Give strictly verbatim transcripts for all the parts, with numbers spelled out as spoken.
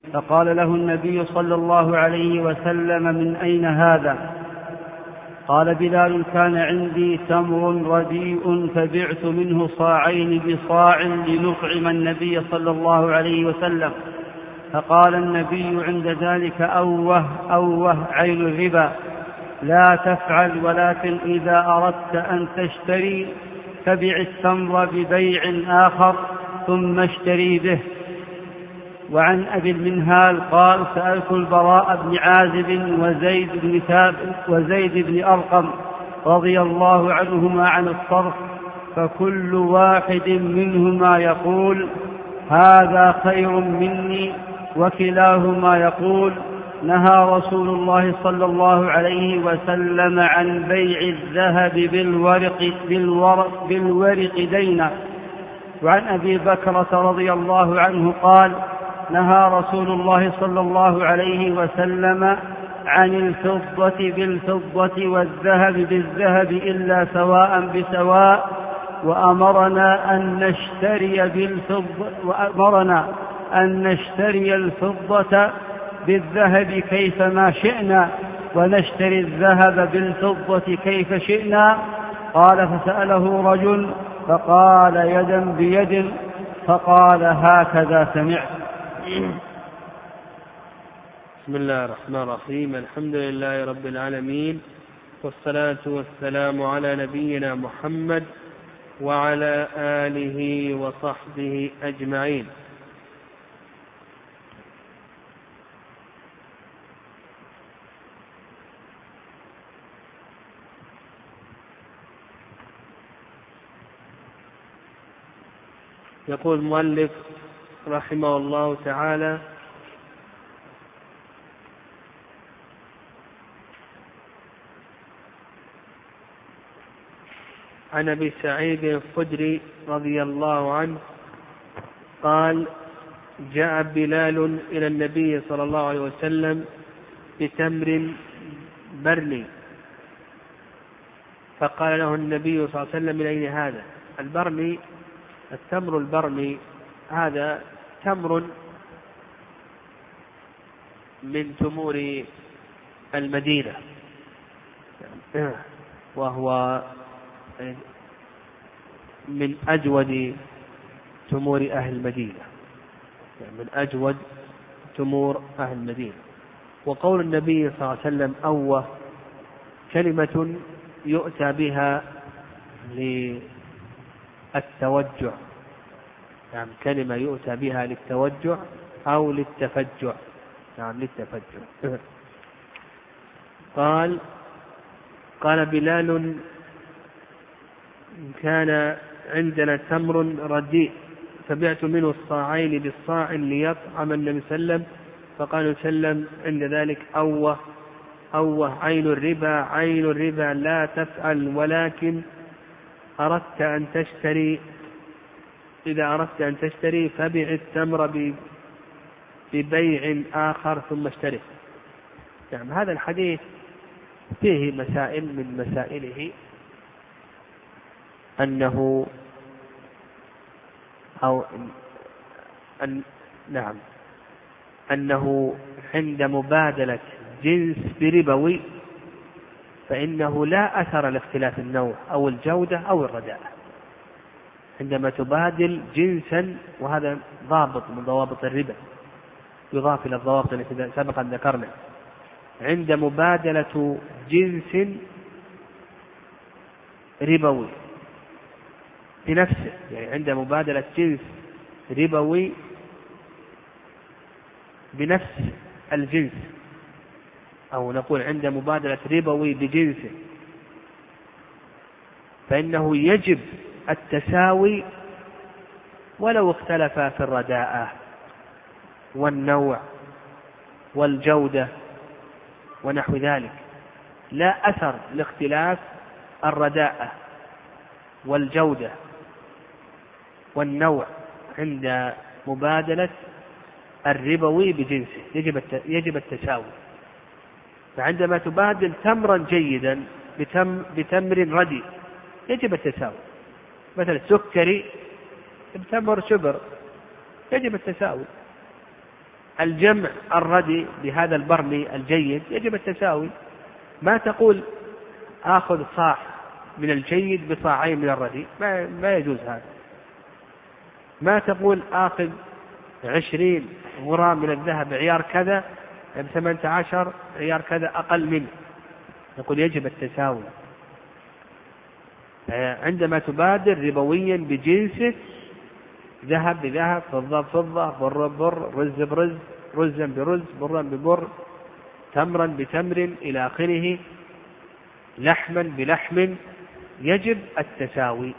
فقال له النبي صلى الله عليه وسلم: من أين هذا؟ قال بلال: كان عندي تمر رديء فبعت منه صاعين بصاع لنطعم النبي صلى الله عليه وسلم. فقال النبي عند ذلك: أوه أوه عين الربا، لا تفعل، ولكن إذا أردت أن تشتري فبع التمر ببيع آخر ثم اشتري به. وعن أبي المنهال قال: سألت البراء بن عازب وزيد بن ثابت وزيد بن أرقم رضي الله عنهما عن الصرف، فكل واحد منهما يقول: هذا خير مني، وكلاهما يقول: نهى رسول الله صلى الله عليه وسلم عن بيع الذهب بالورق, بالورق, بالورق دينا. وعن أبي بكرة رضي الله عنه قال: نهى رسول الله صلى الله عليه وسلم عن الفضة بالفضة والذهب بالذهب إلا سواء بسواء، وأمرنا أن نشتري بالفضة وأمرنا أن نشتري الفضة بالذهب كيفما شئنا، ونشتري الذهب بالفضة كيف شئنا. قال: فسأله رجل فقال: يدا بيد. فقال: هكذا سمعت. بسم الله الرحمن الرحيم. الحمد لله رب العالمين، والصلاة والسلام على نبينا محمد وعلى آله وصحبه أجمعين. يقول المؤلف رحمه الله تعالى: عن أبي سعيد الخدري رضي الله عنه قال: جاء بلال إلى النبي صلى الله عليه وسلم بتمر برني، فقال له النبي صلى الله عليه وسلم: من أين هذا؟ البرني، التمر البرني هذا تمر من تمور المدينة، وهو من أجود تمور أهل المدينة، من أجود تمور أهل المدينة. وقول النبي صلى الله عليه وسلم أوه كلمة يؤتى بها للتوجع، يعني كلمة يؤتى بها للتوجع أو للتفجع، يعني للتفجع. قال قال بلال: كان عندنا تمر رديء فبعت منه الصاعين بالصاع ليطعم النبي صلى الله عليه وسلم. فقال صلى الله عليه وسلم عند ذلك: أوه أوه عين الربا، عين الربا، لا تفعل، ولكن أردت أن تشتري إذا أردت أن تشتري فبع التمر ببيع آخر ثم اشتري. يعني هذا الحديث فيه مسائل، من مسائله أنه أو أن نعم أنه عند مبادلة جنس بربوي فإنه لا أثر لاختلاف النوع أو الجودة أو الرداء. عندما تبادل جنسا، وهذا ضابط من ضوابط الربا يضاف إلى الضوابط التي سبقا ذكرنا، عند مبادلة جنس ربوي بنفسه، يعني عند مبادلة جنس ربوي بنفس الجنس، أو نقول عند مبادلة ربوي بجنسه، فإنه يجب التساوي ولو اختلف في الرداءة والنوع والجودة ونحو ذلك. لا أثر لاختلاف الرداءة والجودة والنوع عند مبادلة الربوي بجنسه، يجب يجب التساوي. فعندما تبادل تمرا جيدا بتم بتمر رديء يجب التساوي، مثل سكري بتمر شبر، يجب التساوي. الجمع الردي بهذا البرمي الجيد يجب التساوي. ما تقول آخذ صاع من الجيد بصاعين من الردي، ما, ما يجوز هذا. ما تقول آخذ عشرين غرام من الذهب عيار كذا بثمانية عشر عيار كذا أقل منه، يقول يجب التساوي. عندما تبادر ربويا بجنسه، ذهب بذهب، فضة بفضة، بر ببر، رز برز، رزا برز، برا ببر، تمرا بتمر إلى آخره، لحما بلحم، يجب التساوي،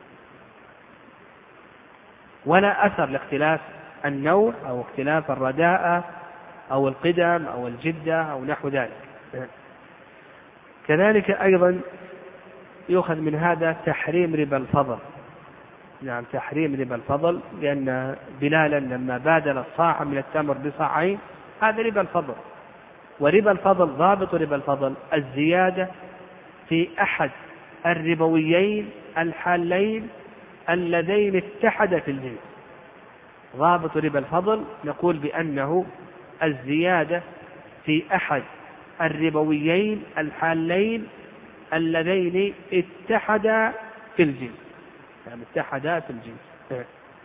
ولا أثر لاختلاف النوع أو اختلاف الرداءة أو القدم أو الجدة أو نحو ذلك. كذلك أيضا يؤخذ من هذا تحريم ربا الفضل. نعم، تحريم ربا الفضل، لأن بلالا لما بادل الصاع من التمر بصاعين هذا ربا الفضل. وربا الفضل ضابط ربا الفضل الزيادة في أحد الربويين الحالين اللذين اتحدا في الجنس. ضابط ربا الفضل نقول بأنه الزيادة في أحد الربويين الحالين اللذين اتحدا في الجنس، يعني اتحدا في الجنس.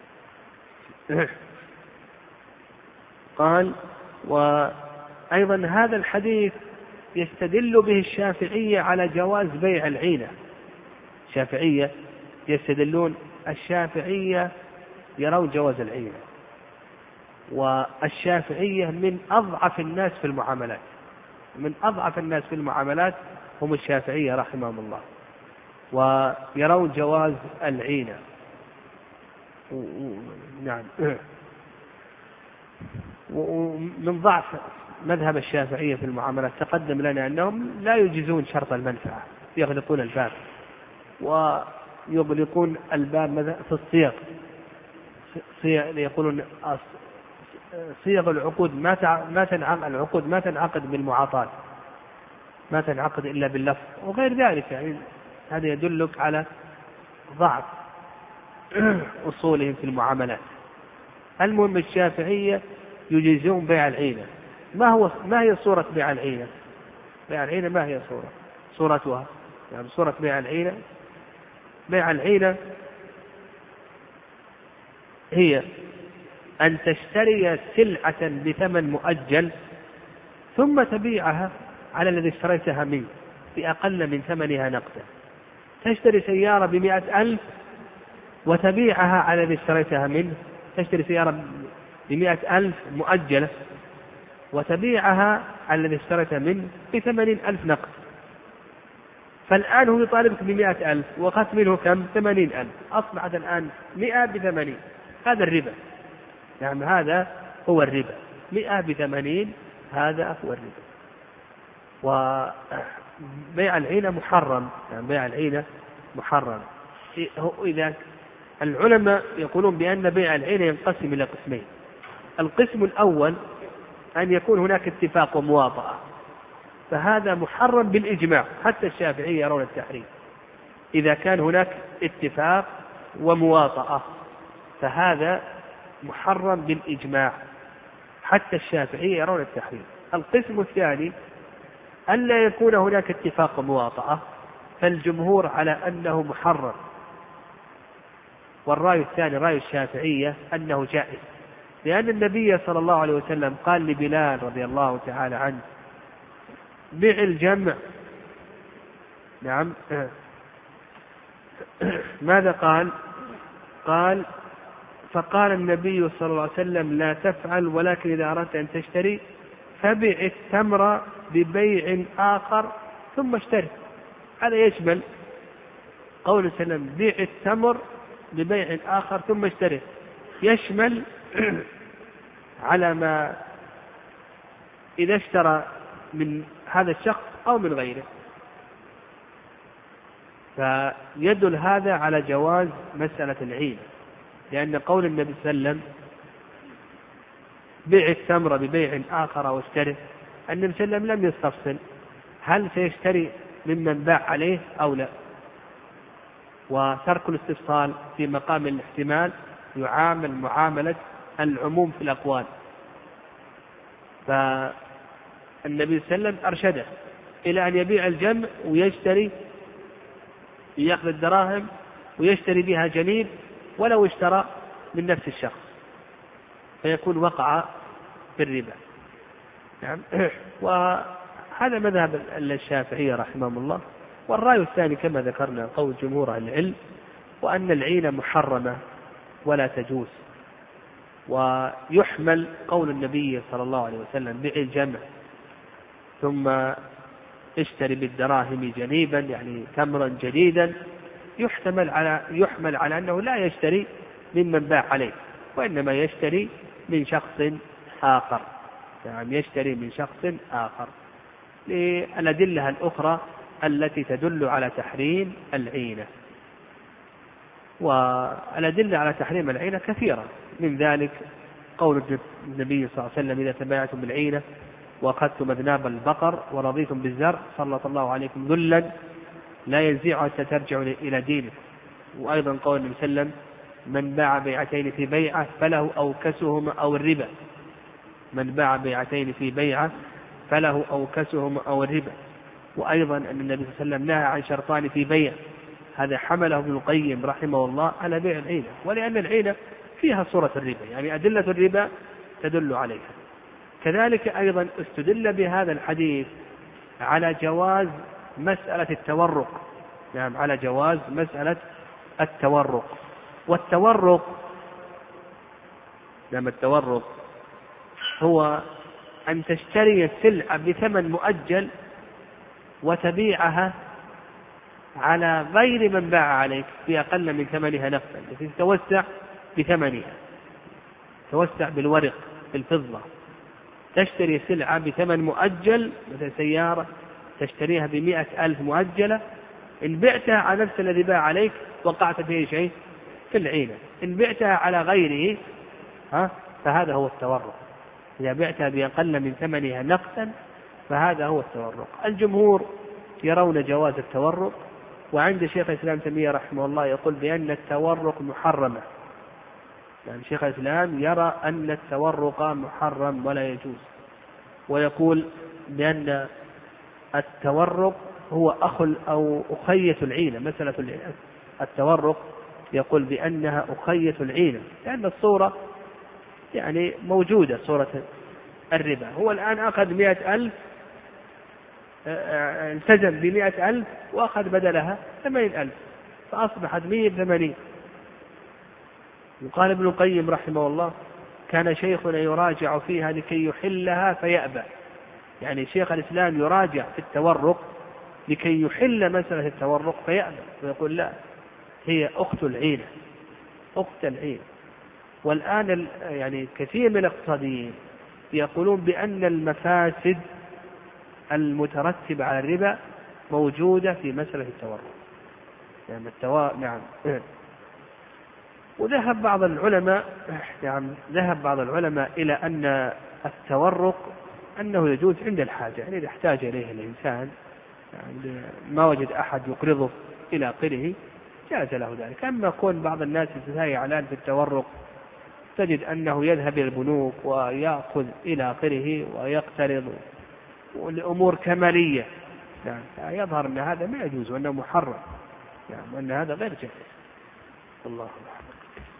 قال: وأيضا هذا الحديث يستدل به الشافعية على جواز بيع العينة. الشافعية يستدلون، الشافعية يرون جواز العينة، والشافعية من أضعف الناس في المعاملات، من أضعف الناس في المعاملات هم الشافعية رحمهم الله، ويرون جواز العينة. نعم. ومن ضعف مذهب الشافعية في المعاملات تقدم لنا أنهم لا يجيزون شرط المنفعة، يغلقون الباب ويغلقون الباب في الصيغ، يقولون صيغ العقود ما ما تنعقد العقود ما تنعقد بالمعاطاة، ما تنعقد إلا باللفظ وغير ذلك. يعني هذا يدلك على ضعف أصولهم في المعاملات. المهم الشافعية يجيزون بيع العينة. ما هو ما هي صورة بيع العينة؟ بيع العينة ما هي صورة صورتها؟ يعني صورة بيع العينة، بيع العينة هي أن تشتري سلعة بثمن مؤجل ثم تبيعها على الذي اشتريتها منه بأقل من ثمنها نقدا. تشتري سيارة بمئة ألف وتبيعها على الذي اشتريتها منه، تشتري سيارة بمئة ألف مؤجلة وتبيعها على الذي اشتريتها منه بثمانين ألف نقد. فالآن هو يطالبك بمئة ألف وأخذت منه كم؟ ثمانين ألف، أصبحت الآن مئة بثمانين. هذا الربا. يعني هذا هو الربا، مئة بثمانين، هذا هو الربا. وبيع العينة محرم، يعني بيع العينة محرم. إذا العلماء يقولون بأن بيع العينة ينقسم إلى قسمين. القسم الأول أن يكون هناك اتفاق ومواطأة، فهذا محرم بالإجماع، حتى الشافعية يرون التحريم. إذا كان هناك اتفاق ومواطأة فهذا محرم بالإجماع، حتى الشافعية يرون التحريم. القسم الثاني أن لا يكون هناك اتفاق ومواطأة، فالجمهور على أنه محرم، والرأي الثاني رأي الشافعية أنه جائز، لأن النبي صلى الله عليه وسلم قال لبلال رضي الله تعالى عنه: بيع الجمع. نعم. ماذا قال؟ قال: فقال النبي صلى الله عليه وسلم: لا تفعل، ولكن إذا أردت أن تشتري فبيع التمر ببيع آخر ثم اشتري. هذا يشمل قول وسلم بيع التمر ببيع آخر ثم اشتري، يشمل على ما إذا اشترى من هذا الشخص أو من غيره. فيدل هذا على جواز مسألة العين، لأن قول النبي صلى الله عليه وسلم بيع التمر ببيع آخر أو اشتري، النبي صلى الله عليه وسلم لم يستفصل هل سيشتري ممن باع عليه أو لا. وترك الاستفصال في مقام الاحتمال يعامل معاملة العموم في الأقوال، فالنبي صلى الله عليه وسلم أرشده إلى أن يبيع الجمع ويشتري، يأخذ الدراهم ويشتري بها جنيب ولو اشترى من نفس الشخص، فيكون وقع في الربا. نعم. وهذا مذهب الشافعية رحمه الله. والرأي الثاني كما ذكرنا قول جمهور أهل العلم، وأن العينة محرمة ولا تجوز. ويحمل قول النبي صلى الله عليه وسلم بيع الجمع ثم اشتري بالدراهم جنيبا يعني تمرا جديدا، يحتمل على يحمل على أنه لا يشتري ممن باع عليه، وإنما يشتري من شخص آخر، يعني يشتري من شخص آخر للأدلة الأخرى التي تدل على تحريم العينة. والأدلة على تحريم العينة كثيرة، من ذلك قول النبي صلى الله عليه وسلم: إذا تبايعتم بالعينة وأخذتم أذناب البقر ورضيتم بالزرع سلط الله عليكم ذلا لا ينزعه حتى ترجعوا إلى دينكم. وأيضا قول النبي صلى الله عليه وسلم: من باع بيعتين في بيعة فله أوكسهما أو الربا. من باع بيعتين في بيعة فله أوكسهما أو الربا. وأيضا أن النبي صلى الله عليه وسلم نهى عن شرطان في بيع، هذا حمله ابن القيم رحمه الله على بيع العينة، ولأن العينة فيها صورة الربا، يعني أدلة الربا تدل عليها. كذلك أيضا استدل بهذا الحديث على جواز مسألة التورق، نعم على جواز مسألة التورق. والتورق نعم التورق هو أن تشتري السلعة بثمن مؤجل وتبيعها على غير من باع عليك بأقل من ثمنها نفسا، التي تتوسع بثمنها، توسع بالورق بالفضة. تشتري سلعة بثمن مؤجل، مثل سيارة تشتريها بمئة ألف مؤجلة، إن بعتها على نفس الذي باع عليك وقعت فيه شيء في العينة. إن بعتها على غيره ها فهذا هو التورق. إذا بعتها بأقل من ثمنها نقدا فهذا هو التورق. الجمهور يرون جواز التورق، وعند شيخ الإسلام تيمية رحمه الله يقول بأن التورق محرمة، يعني شيخ الإسلام يرى أن التورق محرم ولا يجوز، ويقول بأن التورق هو أخ أو أخية العينة. مسألة التورق يقول بأنها أخية العينة، لأن الصورة يعني موجودة، صورة الربا. هو الآن أخذ مئة ألف، التزم بمئة ألف وأخذ بدلها ثمانين ألف، فأصبحت مئة وثمانين. وقال ابن القيم رحمه الله: كان شيخنا يراجع فيها لكي يحلها فيأبى. يعني شيخ الإسلام يراجع في التورق لكي يحل مسألة التورق فيأبى، ويقول لا، هي أخت العينة، أخت العينة. والآن يعني كثير من الاقتصاديين يقولون بأن المفاسد المترتبة على الربا موجودة في مسألة التورق، يعني التوا... نعم. وذهب بعض العلماء يعني ذهب بعض العلماء إلى أن التورق أنه يجوز عند الحاجة، يعني إذا احتاج إليه الإنسان، يعني ما وجد أحد يقرضه إلى آخره جاز له ذلك. أما كون بعض الناس يتساهل الآن في التورق، تجد أنه يذهب إلى البنوك ويأخذ إلى آخره ويقترض والأمور كمالية، يعني يظهر أن هذا ما يجوز وأنه محرم، يعني وأن هذا غير جائز. الله أكبر.